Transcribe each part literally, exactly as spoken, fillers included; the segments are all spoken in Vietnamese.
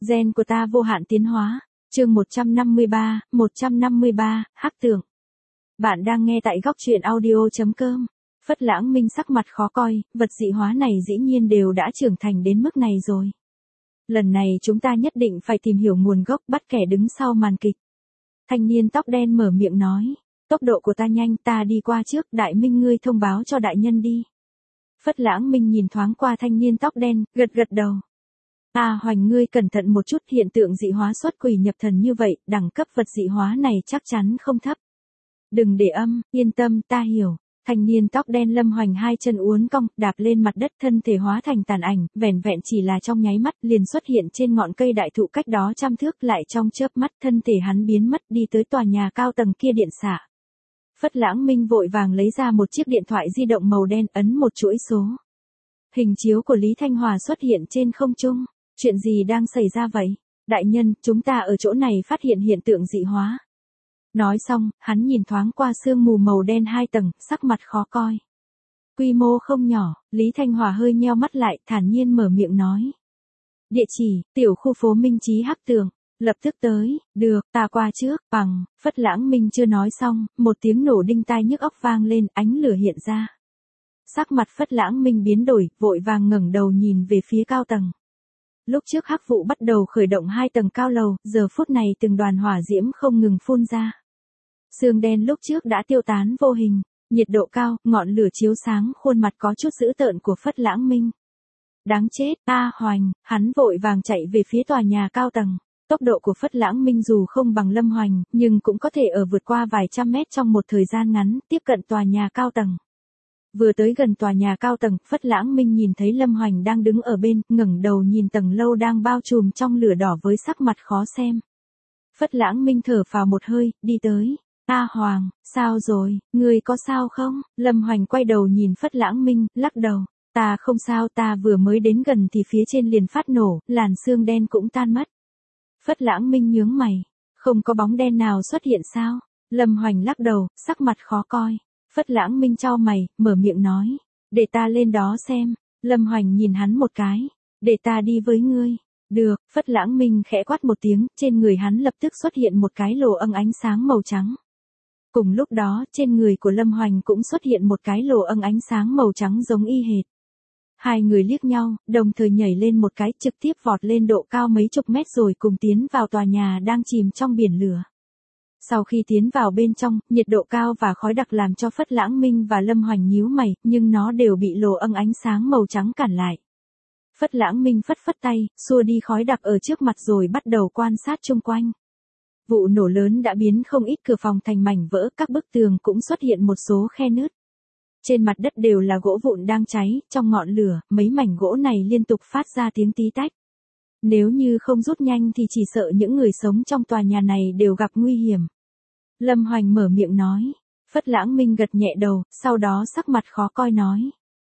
Gen của ta vô hạn tiến hóa. Chương một trăm năm mươi ba, một trăm năm mươi ba, Hắc Tượng. Bạn đang nghe tại góc truyện audio chấm com. Phất Lãng Minh sắc mặt khó coi, vật dị hóa này dĩ nhiên đều đã trưởng thành đến mức này rồi. Lần này chúng ta nhất định phải tìm hiểu nguồn gốc, bắt kẻ đứng sau màn kịch. Thanh niên tóc đen mở miệng nói, tốc độ của ta nhanh, ta đi qua trước, Đại Minh ngươi thông báo cho đại nhân đi. Phất Lãng Minh nhìn thoáng qua thanh niên tóc đen, gật gật đầu. À Hoành ngươi cẩn thận một chút, hiện tượng dị hóa xuất quỷ nhập thần như vậy, đẳng cấp vật dị hóa này chắc chắn không thấp. Đừng để âm, yên tâm, ta hiểu. Thanh niên tóc đen Lâm Hoành hai chân uốn cong, đạp lên mặt đất, thân thể hóa thành tàn ảnh, vẻn vẹn chỉ là trong nháy mắt liền xuất hiện trên ngọn cây đại thụ cách đó trăm thước, lại trong chớp mắt thân thể hắn biến mất đi tới tòa nhà cao tầng kia điện xạ. Phất Lãng Minh vội vàng lấy ra một chiếc điện thoại di động màu đen, ấn một chuỗi số. Hình chiếu của Lý Thanh Hòa xuất hiện trên không trung. Chuyện gì đang xảy ra vậy? Đại nhân, chúng ta ở chỗ này phát hiện hiện tượng dị hóa. Nói xong, hắn nhìn thoáng qua sương mù màu đen hai tầng, sắc mặt khó coi. Quy mô không nhỏ, Lý Thanh Hòa hơi nheo mắt lại, thản nhiên mở miệng nói. Địa chỉ, tiểu khu phố Minh Chí Hắc Tượng. Lập tức tới, được, ta qua trước, bằng, Phất Lãng Minh chưa nói xong, một tiếng nổ đinh tai nhức óc vang lên, ánh lửa hiện ra. Sắc mặt Phất Lãng Minh biến đổi, vội vàng ngẩng đầu nhìn về phía cao tầng. Lúc trước hắc vụ bắt đầu khởi động hai tầng cao lầu, giờ phút này từng đoàn hỏa diễm không ngừng phun ra. Sương đen lúc trước đã tiêu tán vô hình, nhiệt độ cao, ngọn lửa chiếu sáng khuôn mặt có chút dữ tợn của Phất Lãng Minh. Đáng chết, A Hoành, hắn vội vàng chạy về phía tòa nhà cao tầng. Tốc độ của Phất Lãng Minh dù không bằng Lâm Hoành, nhưng cũng có thể ở vượt qua vài trăm mét trong một thời gian ngắn, tiếp cận tòa nhà cao tầng. Vừa tới gần tòa nhà cao tầng, Phất Lãng Minh nhìn thấy Lâm Hoành đang đứng ở bên, ngẩng đầu nhìn tầng lâu đang bao trùm trong lửa đỏ với sắc mặt khó xem. Phất Lãng Minh thở phào một hơi, đi tới. A Hoàng, sao rồi, ngươi có sao không? Lâm Hoành quay đầu nhìn Phất Lãng Minh, lắc đầu. Ta không sao, ta vừa mới đến gần thì phía trên liền phát nổ, làn sương đen cũng tan mất. Phất Lãng Minh nhướng mày. Không có bóng đen nào xuất hiện sao? Lâm Hoành lắc đầu, sắc mặt khó coi. Phất Lãng Minh chau mày, mở miệng nói. Để ta lên đó xem. Lâm Hoành nhìn hắn một cái. Để ta đi với ngươi. Được, Phất Lãng Minh khẽ quát một tiếng, trên người hắn lập tức xuất hiện một cái lồ âng ánh sáng màu trắng. Cùng lúc đó, trên người của Lâm Hoành cũng xuất hiện một cái lồ âng ánh sáng màu trắng giống y hệt. Hai người liếc nhau, đồng thời nhảy lên một cái, trực tiếp vọt lên độ cao mấy chục mét rồi cùng tiến vào tòa nhà đang chìm trong biển lửa. Sau khi tiến vào bên trong, nhiệt độ cao và khói đặc làm cho Phất Lãng Minh và Lâm Hoành nhíu mày, nhưng nó đều bị lồ âng ánh sáng màu trắng cản lại. Phất Lãng Minh phất phất tay, xua đi khói đặc ở trước mặt rồi bắt đầu quan sát chung quanh. Vụ nổ lớn đã biến không ít cửa phòng thành mảnh vỡ, các bức tường cũng xuất hiện một số khe nứt. Trên mặt đất đều là gỗ vụn đang cháy, trong ngọn lửa, mấy mảnh gỗ này liên tục phát ra tiếng tí tách. Nếu như không rút nhanh thì chỉ sợ những người sống trong tòa nhà này đều gặp nguy hiểm. Lâm Hoành mở miệng nói. Phất Lãng Minh gật nhẹ đầu, sau đó sắc mặt khó coi nói.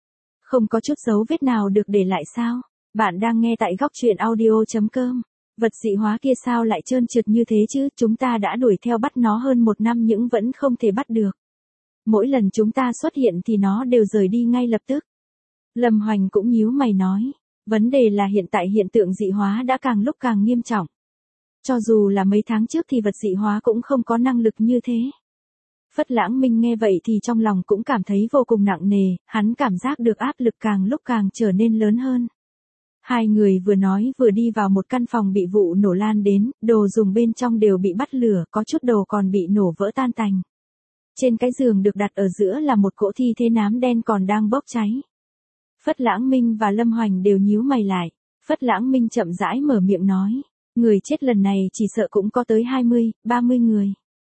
Không có chút dấu vết nào được để lại sao? Bạn đang nghe tại góc truyện audio chấm com. Vật dị hóa kia sao lại trơn trượt như thế chứ? Chúng ta đã đuổi theo bắt nó hơn một năm nhưng vẫn không thể bắt được. Mỗi lần chúng ta xuất hiện thì nó đều rời đi ngay lập tức. Lâm Hoành cũng nhíu mày nói. Vấn đề là hiện tại hiện tượng dị hóa đã càng lúc càng nghiêm trọng. Cho dù là mấy tháng trước thì vật dị hóa cũng không có năng lực như thế. Phất Lãng Minh nghe vậy thì trong lòng cũng cảm thấy vô cùng nặng nề, hắn cảm giác được áp lực càng lúc càng trở nên lớn hơn. Hai người vừa nói vừa đi vào một căn phòng bị vụ nổ lan đến, đồ dùng bên trong đều bị bắt lửa, có chút đồ còn bị nổ vỡ tan tành. Trên cái giường được đặt ở giữa là một cỗ thi thể nám đen còn đang bốc cháy. Phất Lãng Minh và Lâm Hoành đều nhíu mày lại. Phất Lãng Minh chậm rãi mở miệng nói. Người chết lần này chỉ sợ cũng có tới hai mươi, ba mươi người.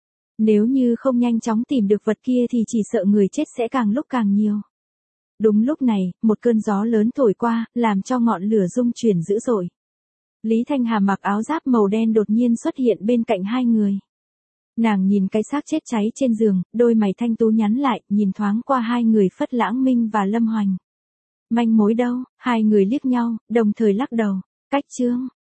Nếu như không nhanh chóng tìm được vật kia thì chỉ sợ người chết sẽ càng lúc càng nhiều. Đúng lúc này, một cơn gió lớn thổi qua, làm cho ngọn lửa rung chuyển dữ dội. Lý Thanh Hà mặc áo giáp màu đen đột nhiên xuất hiện bên cạnh hai người. Nàng nhìn cái xác chết cháy trên giường, đôi mày thanh tú nhắn lại, nhìn thoáng qua hai người Phất Lãng Minh và Lâm Hoành. Manh mối đâu? Hai người liếc nhau, đồng thời lắc đầu. Cách chương,